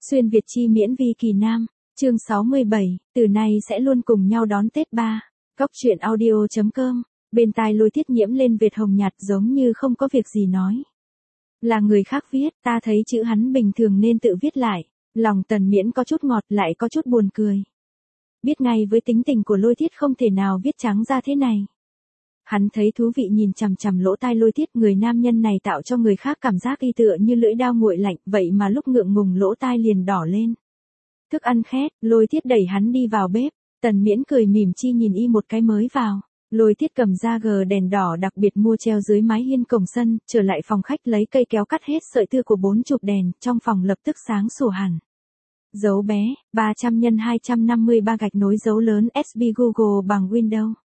Xuyên Việt chi miễn vi kỳ nam, chương 67, từ nay sẽ luôn cùng nhau đón Tết ba. Góc truyện audio.com, bên tai Lôi Thiết nhiễm lên vệt hồng nhạt giống như không có việc gì nói. Là người khác viết, ta thấy chữ hắn bình thường nên tự viết lại. Lòng Tần Miễn có chút ngọt lại có chút buồn cười. Biết ngay với tính tình của Lôi Thiết không thể nào viết trắng ra thế này. Hắn thấy thú vị nhìn chằm chằm lỗ tai Lôi Thiết, người nam nhân này tạo cho người khác cảm giác y tựa như lưỡi dao nguội lạnh, vậy mà lúc ngượng ngùng lỗ tai liền đỏ lên. Thức ăn khét, Lôi Thiết đẩy hắn đi vào bếp, Tần Miễn cười mỉm chi nhìn y một cái mới vào. Lôi Thiết cầm ra gờ đèn đỏ đặc biệt mua treo dưới mái hiên cổng sân, trở lại phòng khách lấy cây kéo cắt hết sợi thưa của 40 đèn, trong phòng lập tức sáng sủa hẳn. Dấu bé, 300 x 253 gạch nối dấu lớn SB Google bằng Windows.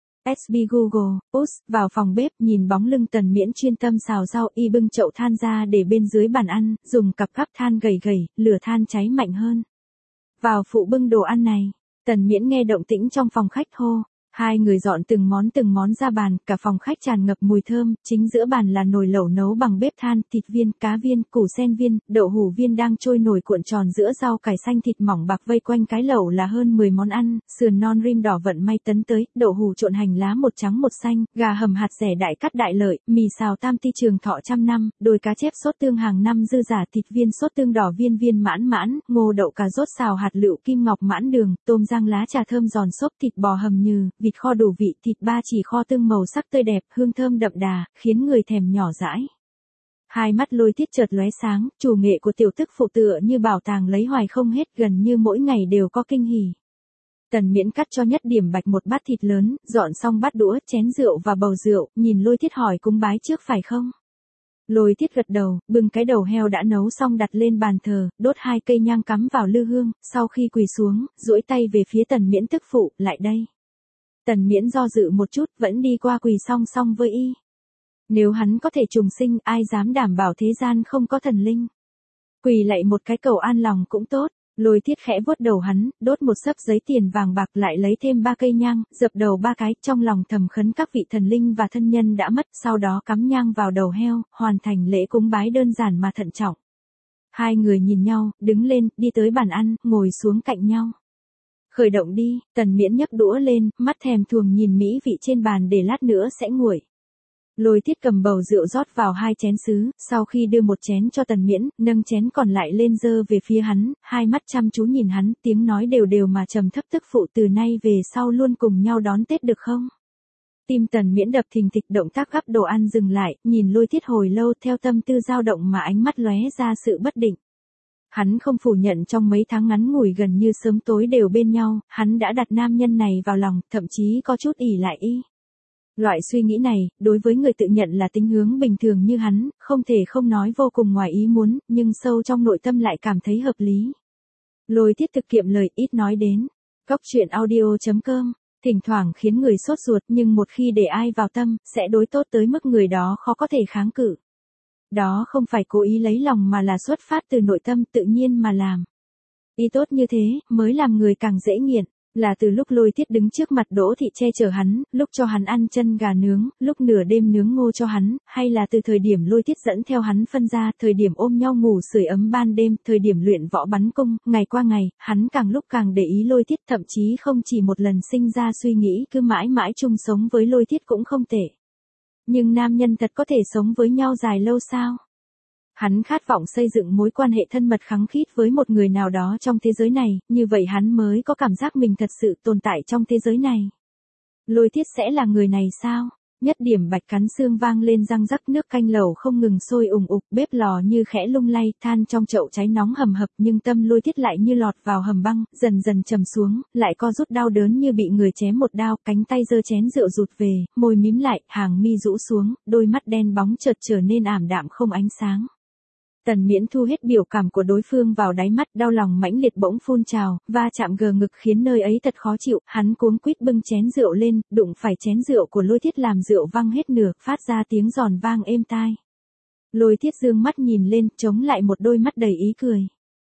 SB Google, vào phòng bếp nhìn bóng lưng Tần Miễn chuyên tâm xào rau, y bưng chậu than ra để bên dưới bàn ăn, dùng cặp gắp than gầy gầy, lửa than cháy mạnh hơn. Vào phụ bưng đồ ăn này, Tần Miễn nghe động tĩnh trong phòng khách hô. Hai người dọn từng món ra bàn, cả phòng khách tràn ngập mùi thơm, chính giữa bàn là nồi lẩu nấu bằng bếp than, thịt viên, cá viên, củ sen viên, đậu hủ viên đang trôi nổi cuộn tròn giữa rau cải xanh thịt mỏng bạc, vây quanh cái lẩu là hơn 10 món ăn, sườn non rim đỏ vận may tấn tới, đậu hủ trộn hành lá một trắng một xanh, gà hầm hạt rẻ đại cắt đại lợi, mì xào tam ti trường thọ trăm năm, đồi cá chép sốt tương hàng năm dư giả, thịt viên sốt tương đỏ viên viên mãn mãn, ngô đậu cà rốt xào hạt lựu kim ngọc mãn đường, tôm rang lá trà thơm giòn xốp, thịt bò hầm nhừ, vịt kho đủ vị, thịt ba chỉ kho tương màu sắc tươi đẹp, hương thơm đậm đà, khiến người thèm nhỏ dãi. Hai mắt Lôi Thiết chợt lóe sáng, chủ nghệ của tiểu tức phụ tựa như bảo tàng lấy hoài không hết, gần như mỗi ngày đều có kinh hỉ. Tần Miễn cắt cho Nhất Điểm Bạch một bát thịt lớn, dọn xong bát đũa, chén rượu và bầu rượu, nhìn Lôi Thiết hỏi cúng bái trước phải không? Lôi Thiết gật đầu, bưng cái đầu heo đã nấu xong đặt lên bàn thờ, đốt 2 cây nhang cắm vào lư hương, sau khi quỳ xuống, duỗi tay về phía Tần Miễn tức phụ, lại đây. Tần Miễn do dự một chút, vẫn đi qua quỳ song song với y. Nếu hắn có thể trùng sinh, ai dám đảm bảo thế gian không có thần linh. Quỳ lại một cái cầu an lòng cũng tốt. Lôi Thiết khẽ vuốt đầu hắn, đốt một xấp giấy tiền vàng bạc, lại lấy thêm 3 cây nhang, dập đầu 3 cái, trong lòng thầm khấn các vị thần linh và thân nhân đã mất, sau đó cắm nhang vào đầu heo, hoàn thành lễ cúng bái đơn giản mà thận trọng. Hai người nhìn nhau, đứng lên, đi tới bàn ăn, ngồi xuống cạnh nhau. Khởi động đi, Tần Miễn nhấc đũa lên, mắt thèm thuồng nhìn mỹ vị trên bàn để lát nữa sẽ nguội. Lôi Thiết cầm bầu rượu rót vào 2 chén sứ, sau khi đưa một chén cho Tần Miễn, nâng chén còn lại lên giơ về phía hắn, hai mắt chăm chú nhìn hắn, tiếng nói đều đều mà trầm thấp, tức phụ từ nay về sau luôn cùng nhau đón Tết được không? Tim Tần Miễn đập thình thịch, động tác gắp đồ ăn dừng lại, nhìn Lôi Thiết hồi lâu theo tâm tư dao động mà ánh mắt lóe ra sự bất định. Hắn không phủ nhận trong mấy tháng ngắn ngủi gần như sớm tối đều bên nhau, hắn đã đặt nam nhân này vào lòng, thậm chí có chút ỷ lại y. Loại suy nghĩ này, đối với người tự nhận là tính hướng bình thường như hắn, không thể không nói vô cùng ngoài ý muốn, nhưng sâu trong nội tâm lại cảm thấy hợp lý. Lôi Thiết thực kiệm lời, ít nói đến. Góc truyện audio.com, thỉnh thoảng khiến người sốt ruột, nhưng một khi để ai vào tâm, sẽ đối tốt tới mức người đó khó có thể kháng cự. Đó không phải cố ý lấy lòng mà là xuất phát từ nội tâm tự nhiên mà làm. Ý tốt như thế, mới làm người càng dễ nghiện. Là từ lúc Lôi Thiết đứng trước mặt Đỗ Thị che chở hắn, lúc cho hắn ăn chân gà nướng, lúc nửa đêm nướng ngô cho hắn, hay là từ thời điểm Lôi Thiết dẫn theo hắn phân ra, thời điểm ôm nhau ngủ sưởi ấm ban đêm, thời điểm luyện võ bắn cung, ngày qua ngày, hắn càng lúc càng để ý Lôi Thiết, thậm chí không chỉ một lần sinh ra suy nghĩ cứ mãi mãi chung sống với Lôi Thiết cũng không tệ. Nhưng nam nhân thật có thể sống với nhau dài lâu sao? Hắn khát vọng xây dựng mối quan hệ thân mật khăng khít với một người nào đó trong thế giới này, như vậy hắn mới có cảm giác mình thật sự tồn tại trong thế giới này. Lôi Thiết sẽ là người này sao? Nhất Điểm Bạch cắn xương vang lên răng rắc, nước canh lẩu không ngừng sôi ùng ục, bếp lò như khẽ lung lay, than trong chậu cháy nóng hầm hập, nhưng tâm Lôi Thiết lại như lọt vào hầm băng, dần dần trầm xuống, lại co rút đau đớn như bị người chém một đao, cánh tay giơ chén rượu rụt về, môi mím lại, hàng mi rũ xuống, đôi mắt đen bóng chợt trở nên ảm đạm không ánh sáng. Tần Miễn thu hết biểu cảm của đối phương vào đáy mắt, đau lòng mãnh liệt bỗng phun trào, va chạm gờ ngực khiến nơi ấy thật khó chịu, hắn cuống quýt bưng chén rượu lên, đụng phải chén rượu của Lôi Thiết làm rượu văng hết nửa, phát ra tiếng giòn vang êm tai. Lôi Thiết dương mắt nhìn lên, chống lại một đôi mắt đầy ý cười.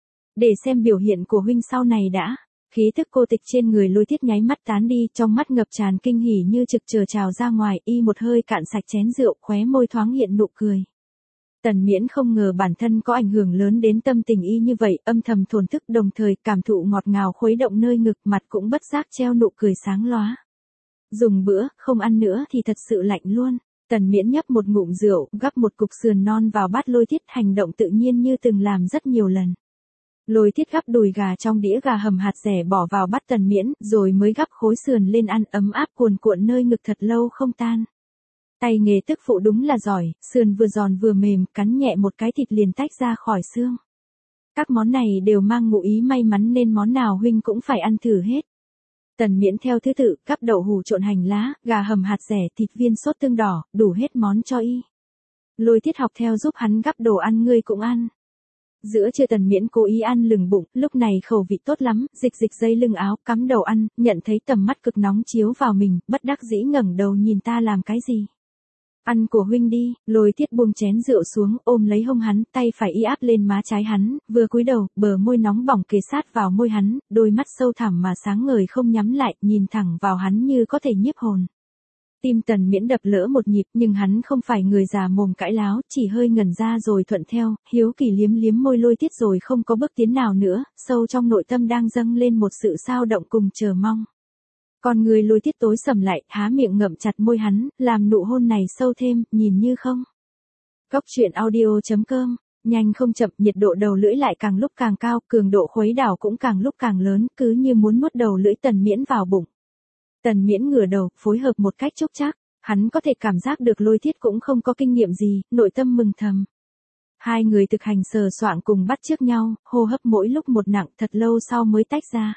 Để xem biểu hiện của huynh sau này đã. Khí thức cô tịch trên người Lôi Thiết nháy mắt tán đi, trong mắt ngập tràn kinh hỉ như trực chờ trào ra ngoài, y một hơi cạn sạch chén rượu, khóe môi thoáng hiện nụ cười. Tần Miễn không ngờ bản thân có ảnh hưởng lớn đến tâm tình y như vậy, âm thầm thổn thức đồng thời cảm thụ ngọt ngào khuấy động nơi ngực, mặt cũng bất giác treo nụ cười sáng lóa. Dùng bữa, không ăn nữa thì thật sự lạnh luôn. Tần Miễn nhấp một ngụm rượu, gắp một cục sườn non vào bát Lôi Thiết, hành động tự nhiên như từng làm rất nhiều lần. Lôi Thiết gắp đùi gà trong đĩa gà hầm hạt dẻ bỏ vào bát Tần Miễn, rồi mới gắp khối sườn lên ăn, ấm áp cuồn cuộn nơi ngực thật lâu không tan. Tay nghề tức phụ đúng là giỏi, sườn vừa giòn vừa mềm, cắn nhẹ một cái thịt liền tách ra khỏi xương. Các món này đều mang ngụ ý may mắn nên món nào huynh cũng phải ăn thử hết. Tần Miễn theo thứ tự, gắp đậu hủ trộn hành lá, gà hầm hạt dẻ, thịt viên sốt tương đỏ, đủ hết món cho y. Lôi Thiết học theo giúp hắn gắp đồ ăn, ngươi cũng ăn. Giữa trưa Tần Miễn cố ý ăn lừng bụng, lúc này khẩu vị tốt lắm, dịch dây lưng áo, cắm đầu ăn, nhận thấy tầm mắt cực nóng chiếu vào mình, bất đắc dĩ ngẩng đầu nhìn ta làm cái gì. Ăn của huynh đi. Lôi Thiết buông chén rượu xuống, ôm lấy hông hắn, tay phải y áp lên má trái hắn, vừa cúi đầu, bờ môi nóng bỏng kề sát vào môi hắn, đôi mắt sâu thẳm mà sáng ngời không nhắm lại, nhìn thẳng vào hắn như có thể nhiếp hồn. Tim Tần Miễn đập lỡ một nhịp, nhưng hắn không phải người già mồm cãi láo, chỉ hơi ngẩn ra rồi thuận theo, hiếu kỳ liếm liếm môi Lôi Thiết rồi không có bước tiến nào nữa, sâu trong nội tâm đang dâng lên một sự sao động cùng chờ mong. Còn người Lôi Thiết tối sầm lại, há miệng ngậm chặt môi hắn, làm nụ hôn này sâu thêm, nhìn như không. Góc truyện audio.com, nhanh không chậm, nhiệt độ đầu lưỡi lại càng lúc càng cao, cường độ khuấy đảo cũng càng lúc càng lớn, cứ như muốn nuốt đầu lưỡi Tần Miễn vào bụng. Tần Miễn ngửa đầu, phối hợp một cách chốc chác, hắn có thể cảm giác được Lôi Thiết cũng không có kinh nghiệm gì, nội tâm mừng thầm. Hai người thực hành sờ soạng cùng bắt chước nhau, hô hấp mỗi lúc một nặng, thật lâu sau mới tách ra.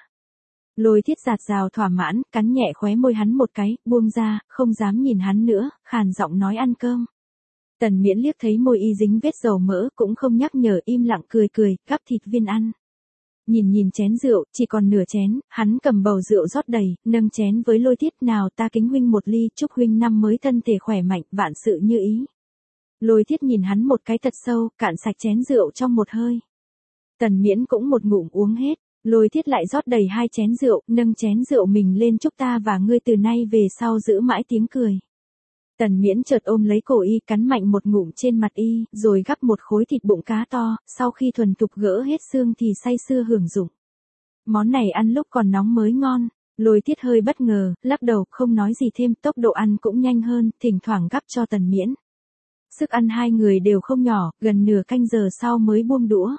Lôi Thiết giạt rào thỏa mãn, cắn nhẹ khóe môi hắn một cái, buông ra, không dám nhìn hắn nữa, khàn giọng nói ăn cơm. Tần Miễn liếc thấy môi y dính vết dầu mỡ, cũng không nhắc nhở, im lặng cười cười, gắp thịt viên ăn. Nhìn chén rượu, chỉ còn nửa chén, hắn cầm bầu rượu rót đầy, nâng chén với Lôi Thiết, nào ta kính huynh một ly, chúc huynh năm mới thân thể khỏe mạnh, vạn sự như ý. Lôi Thiết nhìn hắn một cái thật sâu, cạn sạch chén rượu trong một hơi. Tần Miễn cũng một ngụm uống hết. Lôi Thiết lại rót đầy 2 chén rượu, nâng chén rượu mình lên, chúc ta và ngươi từ nay về sau giữ mãi tiếng cười. Tần Miễn chợt ôm lấy cổ y, cắn mạnh một ngụm trên mặt y, rồi gắp một khối thịt bụng cá to, sau khi thuần thục gỡ hết xương thì say sưa hưởng dụng. Món này ăn lúc còn nóng mới ngon. Lôi Thiết hơi bất ngờ, lắc đầu, không nói gì thêm, tốc độ ăn cũng nhanh hơn, thỉnh thoảng gắp cho Tần Miễn. Sức ăn hai người đều không nhỏ, gần nửa canh giờ sau mới buông đũa.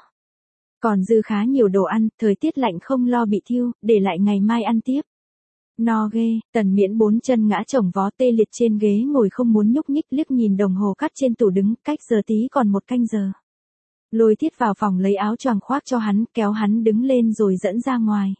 Còn dư khá nhiều đồ ăn, thời tiết lạnh không lo bị thiêu, để lại ngày mai ăn tiếp. No ghê, Tần Miễn 4 chân ngã chồng vó tê liệt trên ghế ngồi không muốn nhúc nhích, liếc nhìn đồng hồ cắt trên tủ đứng, cách giờ tí còn 1 canh giờ. Lôi Thiết vào phòng lấy áo choàng khoác cho hắn, kéo hắn đứng lên rồi dẫn ra ngoài.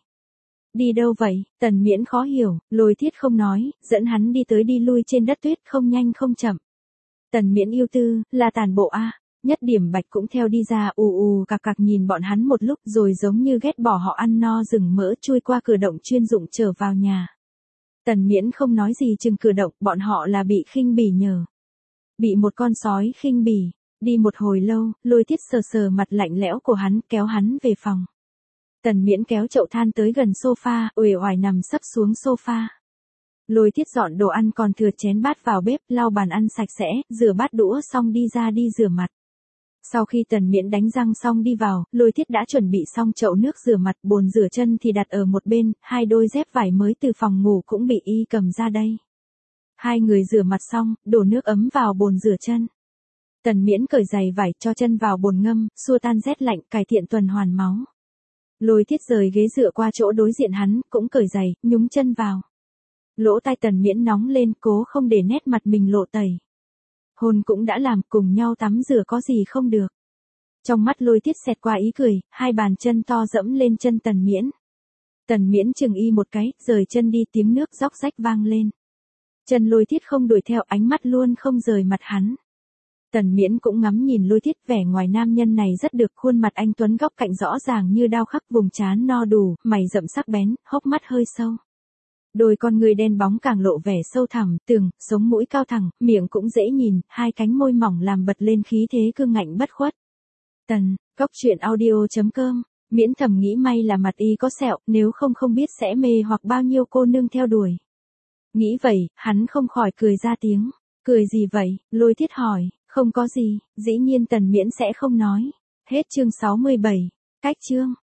Đi đâu vậy? Tần Miễn khó hiểu, Lôi Thiết không nói, dẫn hắn đi tới đi lui trên đất tuyết, không nhanh không chậm. Tần Miễn yêu tư, là tàn bộ a. Nhất Điểm Bạch cũng theo đi ra, cặc cặc nhìn bọn hắn một lúc rồi giống như ghét bỏ họ ăn no rừng mỡ, chui qua cửa động chuyên dụng trở vào nhà. Tần Miễn không nói gì, chừng cửa động, bọn họ là bị khinh bỉ nhờ. Bị một con sói khinh bỉ. Đi một hồi lâu, Lôi Thiết sờ sờ mặt lạnh lẽo của hắn, kéo hắn về phòng. Tần Miễn kéo chậu than tới gần sofa, uể oải nằm sấp xuống sofa. Lôi Thiết dọn đồ ăn còn thừa chén bát vào bếp, lau bàn ăn sạch sẽ, rửa bát đũa xong đi ra đi rửa mặt. Sau khi Tần Miễn đánh răng xong đi vào, Lôi Thiết đã chuẩn bị xong chậu nước rửa mặt, bồn rửa chân thì đặt ở một bên, 2 đôi dép vải mới từ phòng ngủ cũng bị y cầm ra đây. Hai người rửa mặt xong, đổ nước ấm vào bồn rửa chân. Tần Miễn cởi giày vải cho chân vào bồn ngâm, xua tan rét lạnh, cải thiện tuần hoàn máu. Lôi Thiết rời ghế dựa qua chỗ đối diện hắn, cũng cởi giày, nhúng chân vào. Lỗ tai Tần Miễn nóng lên, cố không để nét mặt mình lộ tẩy. Hôn cũng đã làm, cùng nhau tắm rửa có gì không được. Trong mắt Lôi Thiết xẹt qua ý cười, 2 bàn chân to dẫm lên chân Tần Miễn. Tần Miễn chừng y một cái, rời chân đi, tiếng nước róc rách vang lên. Chân Lôi Thiết không đuổi theo, ánh mắt luôn không rời mặt hắn. Tần Miễn cũng ngắm nhìn Lôi Thiết, vẻ ngoài nam nhân này rất được, khuôn mặt anh tuấn góc cạnh rõ ràng như đao khắc, vùng trán no đủ, mày rậm sắc bén, hốc mắt hơi sâu. Đôi con người đen bóng càng lộ vẻ sâu thẳm, tường, sống mũi cao thẳng, miệng cũng dễ nhìn, 2 cánh môi mỏng làm bật lên khí thế cương ngạnh bất khuất. Góc truyện audio.com, Miễn thầm nghĩ may là mặt y có sẹo, nếu không biết sẽ mê hoặc bao nhiêu cô nương theo đuổi. Nghĩ vậy, hắn không khỏi cười ra tiếng. Cười gì vậy? Lôi Thiết hỏi. Không có gì, dĩ nhiên Tần Miễn sẽ không nói. Hết chương 67. Cách chương.